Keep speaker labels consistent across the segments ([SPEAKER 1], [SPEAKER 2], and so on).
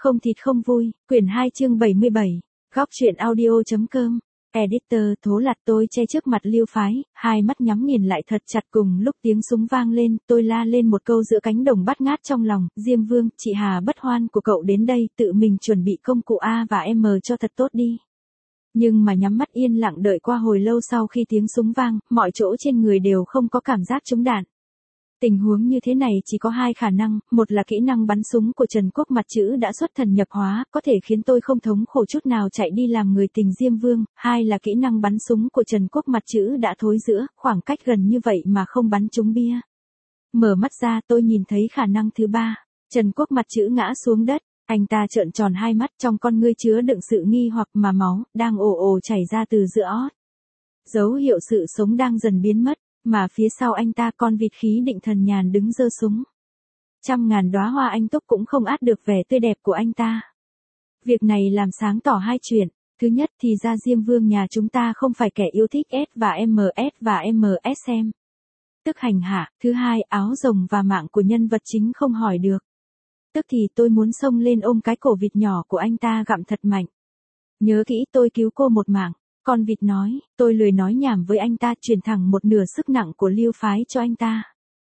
[SPEAKER 1] Không thịt không vui, quyển 2 chương 77, góc truyện audio.com. Editor Thố Lạt. Tôi che trước mặt Lưu Phái, hai mắt nhắm nghiền lại thật chặt. Cùng lúc tiếng súng vang lên, tôi la lên một câu giữa cánh đồng bát ngát trong lòng. Diêm Vương, chị Hà Bất Hoan của cậu đến đây, tự mình chuẩn bị công cụ A và M cho thật tốt đi. Nhưng mà nhắm mắt yên lặng đợi qua hồi lâu sau khi tiếng súng vang, mọi chỗ trên người đều không có cảm giác trúng đạn. Tình huống như thế này chỉ có hai khả năng, một là kỹ năng bắn súng của Trần Quốc Mặt Chữ đã xuất thần nhập hóa, có thể khiến tôi không thống khổ chút nào chạy đi làm người tình Diêm Vương, hai là kỹ năng bắn súng của Trần Quốc Mặt Chữ đã thối rữa, khoảng cách gần như vậy mà không bắn trúng bia. Mở mắt ra tôi nhìn thấy khả năng thứ ba, Trần Quốc Mặt Chữ ngã xuống đất, anh ta trợn tròn hai mắt, trong con ngươi chứa đựng sự nghi hoặc mà máu đang ồ ồ chảy ra từ giữa ót. Dấu hiệu sự sống đang dần biến mất. Mà phía sau anh ta con vịt khí định thần nhàn đứng giơ súng. Trăm ngàn đóa hoa anh túc cũng không át được vẻ tươi đẹp của anh ta. Việc này làm sáng tỏ hai chuyện. Thứ nhất thì ra Diêm Vương nhà chúng ta không phải kẻ yêu thích S và MSM. Tức hành hạ. Thứ hai, áo rồng và mạng của nhân vật chính không hỏi được. Tức thì tôi muốn xông lên ôm cái cổ vịt nhỏ của anh ta gặm thật mạnh. Nhớ kỹ tôi cứu cô một mạng. Con vịt nói, tôi lười nói nhảm với anh ta, truyền thẳng một nửa sức nặng của Lưu Phái cho anh ta.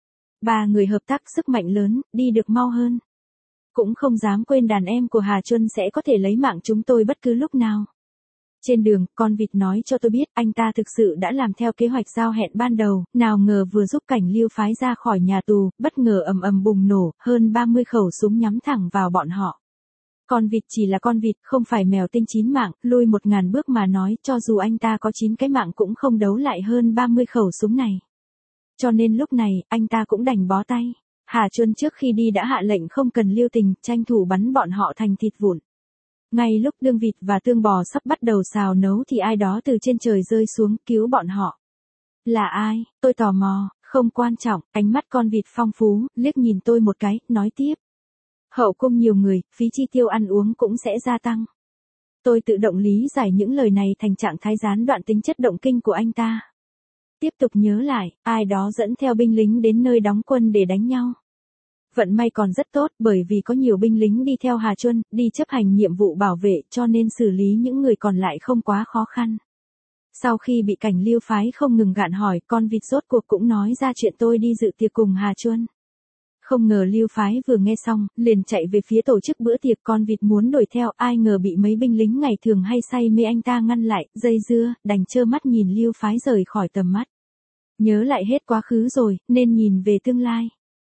[SPEAKER 1] Ba người hợp tác sức mạnh lớn, đi được mau hơn. Cũng không dám quên đàn em của Hà Chuân sẽ có thể lấy mạng chúng tôi bất cứ lúc nào. Trên đường, con vịt nói cho tôi biết anh ta thực sự đã làm theo kế hoạch giao hẹn ban đầu, nào ngờ vừa giúp cảnh Lưu Phái ra khỏi nhà tù, bất ngờ ầm ầm bùng nổ, hơn 30 khẩu súng nhắm thẳng vào bọn họ. Con vịt chỉ là con vịt, không phải mèo tinh 9 mạng, lui 1000 bước mà nói, cho dù anh ta có 9 cái mạng cũng không đấu lại hơn 30 khẩu súng này. Cho nên lúc này, anh ta cũng đành bó tay. Hà Chuân trước khi đi đã hạ lệnh không cần lưu tình, tranh thủ bắn bọn họ thành thịt vụn. Ngay lúc đương vịt và tương bò sắp bắt đầu xào nấu thì ai đó từ trên trời rơi xuống cứu bọn họ. Là ai? Tôi tò mò, không quan trọng, ánh mắt con vịt phong phú, liếc nhìn tôi một cái, nói tiếp. Hậu cung nhiều người, phí chi tiêu ăn uống cũng sẽ gia tăng. Tôi tự động lý giải những lời này thành trạng thái gián đoạn tính chất động kinh của anh ta. Tiếp tục nhớ lại, ai đó dẫn theo binh lính đến nơi đóng quân để đánh nhau. Vận may còn rất tốt bởi vì có nhiều binh lính đi theo Hà Chuân, đi chấp hành nhiệm vụ bảo vệ cho nên xử lý những người còn lại không quá khó khăn. Sau khi bị cảnh Lưu Phái không ngừng gạn hỏi, con vịt rốt cuộc cũng nói ra chuyện tôi đi dự tiệc cùng Hà Chuân. Không ngờ Lưu Phái vừa nghe xong, liền chạy về phía tổ chức bữa tiệc. Con vịt muốn đuổi theo, ai ngờ bị mấy binh lính ngày thường hay say mê anh ta ngăn lại, dây dưa, đành trơ mắt nhìn Lưu Phái rời khỏi tầm mắt. Nhớ lại hết quá khứ rồi, nên nhìn về tương lai.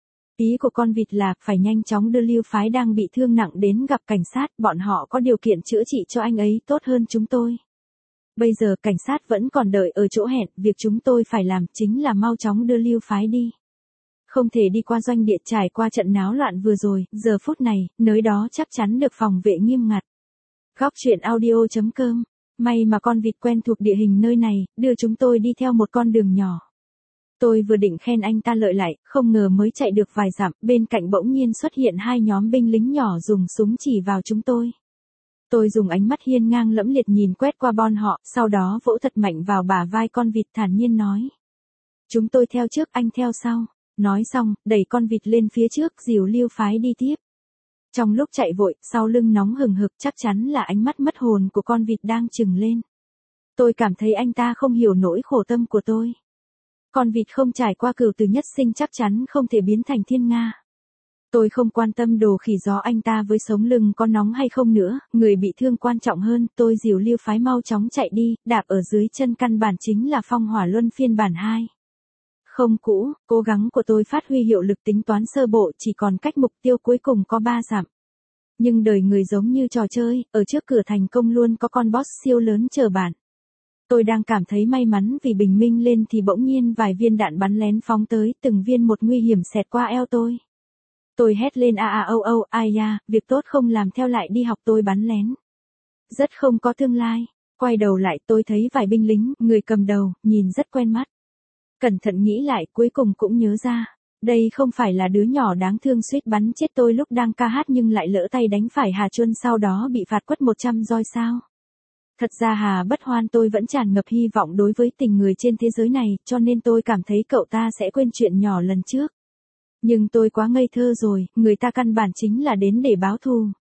[SPEAKER 1] Ý của con vịt là, phải nhanh chóng đưa Lưu Phái đang bị thương nặng đến gặp cảnh sát, bọn họ có điều kiện chữa trị cho anh ấy tốt hơn chúng tôi. Bây giờ cảnh sát vẫn còn đợi ở chỗ hẹn, việc chúng tôi phải làm chính là mau chóng đưa Lưu Phái đi. Không thể đi qua doanh địa trải qua trận náo loạn vừa rồi, giờ phút này, nơi đó chắc chắn được phòng vệ nghiêm ngặt. Góc truyện audio.com. May mà con vịt quen thuộc địa hình nơi này, đưa chúng tôi đi theo một con đường nhỏ. Tôi vừa định khen anh ta lợi lại, không ngờ mới chạy được vài dặm, bên cạnh bỗng nhiên xuất hiện hai nhóm binh lính nhỏ dùng súng chỉ vào chúng tôi. Tôi dùng ánh mắt hiên ngang lẫm liệt nhìn quét qua bọn họ, sau đó vỗ thật mạnh vào bả vai con vịt thản nhiên nói. Chúng tôi theo trước, anh theo sau. Nói xong, đẩy con vịt lên phía trước, dìu Lưu Phái đi tiếp. Trong lúc chạy vội, sau lưng nóng hừng hực, chắc chắn là ánh mắt mất hồn của con vịt đang trừng lên. Tôi cảm thấy anh ta không hiểu nỗi khổ tâm của tôi. Con vịt không trải qua cửu tử nhất sinh chắc chắn không thể biến thành thiên nga. Tôi không quan tâm đồ khỉ gió anh ta với sống lưng có nóng hay không nữa, người bị thương quan trọng hơn. Tôi dìu Lưu Phái mau chóng chạy đi, đạp ở dưới chân căn bản chính là Phong Hỏa Luân phiên bản 2. Không cũ, cố gắng của tôi phát huy hiệu lực, tính toán sơ bộ chỉ còn cách mục tiêu cuối cùng có 3 dặm. Nhưng đời người giống như trò chơi, ở trước cửa thành công luôn có con boss siêu lớn chờ bạn. Tôi đang cảm thấy may mắn vì bình minh lên thì bỗng nhiên vài viên đạn bắn lén phóng tới, từng viên một nguy hiểm xẹt qua eo tôi. Tôi hét lên ai da, việc tốt không làm theo lại đi học, tôi bắn lén. Rất không có tương lai. Quay đầu lại tôi thấy vài binh lính, người cầm đầu, nhìn rất quen mắt. Cẩn thận nghĩ lại cuối cùng cũng nhớ ra, đây không phải là đứa nhỏ đáng thương suýt bắn chết tôi lúc đang ca hát nhưng lại lỡ tay đánh phải Hà Chuân sau đó bị phạt quất 100 roi sao. Thật ra Hà Bất Hoan tôi vẫn tràn ngập hy vọng đối với tình người trên thế giới này, cho nên tôi cảm thấy cậu ta sẽ quên chuyện nhỏ lần trước. Nhưng tôi quá ngây thơ rồi, người ta căn bản chính là đến để báo thù.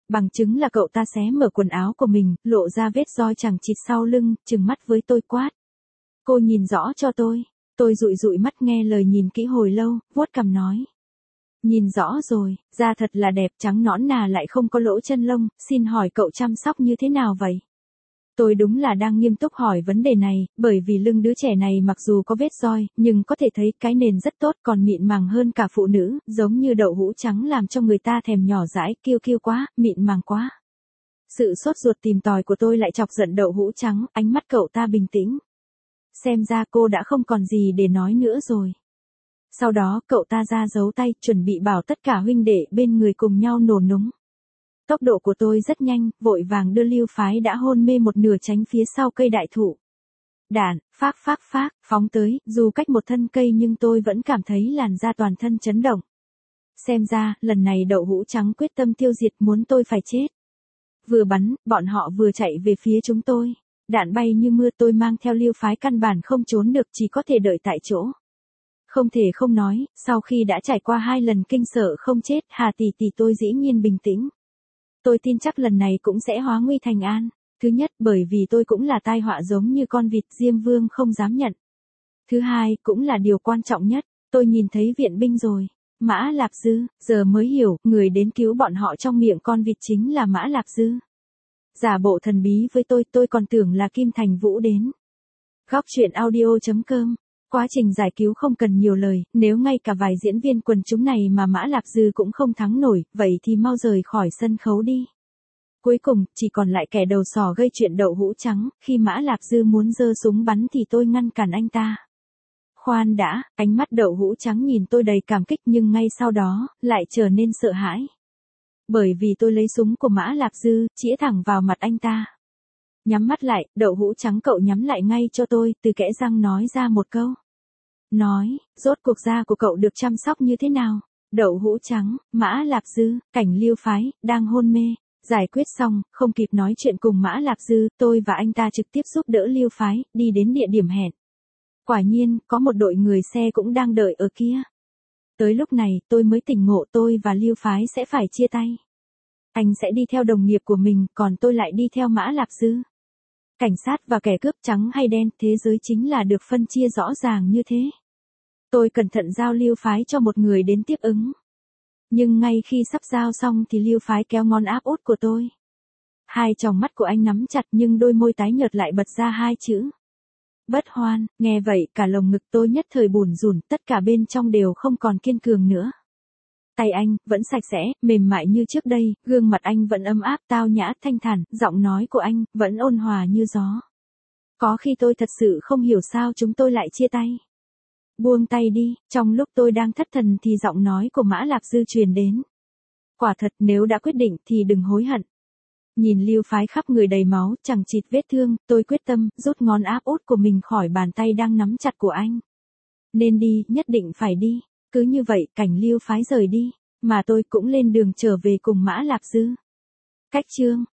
[SPEAKER 1] Bằng chứng là cậu ta xé mở quần áo của mình, lộ ra vết roi chằng chịt sau lưng, trừng mắt với tôi quát. Cô nhìn rõ cho tôi. Tôi dụi dụi mắt nghe lời nhìn kỹ hồi lâu, vuốt cằm nói. Nhìn rõ rồi, da thật là đẹp, trắng nõn nà lại không có lỗ chân lông, xin hỏi cậu chăm sóc như thế nào vậy? Tôi đúng là đang nghiêm túc hỏi vấn đề này, bởi vì lưng đứa trẻ này mặc dù có vết roi, nhưng có thể thấy cái nền rất tốt, còn mịn màng hơn cả phụ nữ, giống như đậu hũ trắng làm cho người ta thèm nhỏ dãi, kiêu kiêu quá, mịn màng quá. Sự sốt ruột tìm tòi của tôi lại chọc giận đậu hũ trắng, ánh mắt cậu ta bình tĩnh. Xem ra cô đã không còn gì để nói nữa rồi. Sau đó cậu ta ra giấu tay, chuẩn bị bảo tất cả huynh đệ bên người cùng nhau nổ núng. Tốc độ của tôi rất nhanh, vội vàng đưa Lưu Phái đã hôn mê một nửa tránh phía sau cây đại thụ. Đạn, phác, phóng tới, dù cách một thân cây nhưng tôi vẫn cảm thấy làn da toàn thân chấn động. Xem ra, lần này đậu hũ trắng quyết tâm tiêu diệt muốn tôi phải chết. Vừa bắn, bọn họ vừa chạy về phía chúng tôi. Đạn bay như mưa, tôi mang theo Lưu Phái căn bản không trốn được, chỉ có thể đợi tại chỗ. Không thể không nói, sau khi đã trải qua 2 lần kinh sợ không chết, Hà tỷ tỷ tôi dĩ nhiên bình tĩnh. Tôi tin chắc lần này cũng sẽ hóa nguy thành an. Thứ nhất, bởi vì tôi cũng là tai họa giống như con vịt, Diêm Vương không dám nhận. Thứ hai, cũng là điều quan trọng nhất, tôi nhìn thấy viện binh rồi. Mã Lạp Dư, giờ mới hiểu, người đến cứu bọn họ trong miệng con vịt chính là Mã Lạp Dư. Giả bộ thần bí với tôi còn tưởng là Kim Thành Vũ đến. Góc truyện audio.com. Quá trình giải cứu không cần nhiều lời, nếu ngay cả vài diễn viên quần chúng này mà Mã Lạp Dư cũng không thắng nổi, vậy thì mau rời khỏi sân khấu đi. Cuối cùng, chỉ còn lại kẻ đầu sỏ gây chuyện đậu hũ trắng, khi Mã Lạp Dư muốn giơ súng bắn thì tôi ngăn cản anh ta. Khoan đã, ánh mắt đậu hũ trắng nhìn tôi đầy cảm kích nhưng ngay sau đó, lại trở nên sợ hãi. Bởi vì tôi lấy súng của Mã Lạp Dư, chĩa thẳng vào mặt anh ta. Nhắm mắt lại, đậu hũ trắng cậu nhắm lại ngay cho tôi, từ kẽ răng nói ra một câu. Nói, rốt cuộc da của cậu được chăm sóc như thế nào? Đậu hũ trắng, Mã Lạp Dư, Cảnh Lưu Phái, đang hôn mê. Giải quyết xong, không kịp nói chuyện cùng Mã Lạp Dư, tôi và anh ta trực tiếp giúp đỡ Lưu Phái, đi đến địa điểm hẹn. Quả nhiên, có một đội người xe cũng đang đợi ở kia. Tới lúc này, tôi mới tỉnh ngộ tôi và Lưu Phái sẽ phải chia tay. Anh sẽ đi theo đồng nghiệp của mình, còn tôi lại đi theo Mã Lạp Dư. Cảnh sát và kẻ cướp trắng hay đen, thế giới chính là được phân chia rõ ràng như thế. Tôi cẩn thận giao Lưu Phái cho một người đến tiếp ứng. Nhưng ngay khi sắp giao xong thì Lưu Phái kéo ngón áp út của tôi. Hai tròng mắt của anh nắm chặt nhưng đôi môi tái nhợt lại bật ra 2 chữ. Bất hoan, nghe vậy cả lồng ngực tôi nhất thời bủn rủn, tất cả bên trong đều không còn kiên cường nữa. Tay anh, vẫn sạch sẽ, mềm mại như trước đây, gương mặt anh vẫn ấm áp, tao nhã, thanh thản, giọng nói của anh, vẫn ôn hòa như gió. Có khi tôi thật sự không hiểu sao chúng tôi lại chia tay. Buông tay đi, trong lúc tôi đang thất thần thì giọng nói của Mã Lạp Dư truyền đến. Quả thật nếu đã quyết định thì đừng hối hận. Nhìn Lưu Phái khắp người đầy máu, chẳng chịt vết thương, tôi quyết tâm, rút ngón áp út của mình khỏi bàn tay đang nắm chặt của anh. Nên đi, nhất định phải đi. Cứ như vậy, Cảnh Lưu Phái rời đi, mà tôi cũng lên đường trở về cùng Mã Lạp Dư. Cách chương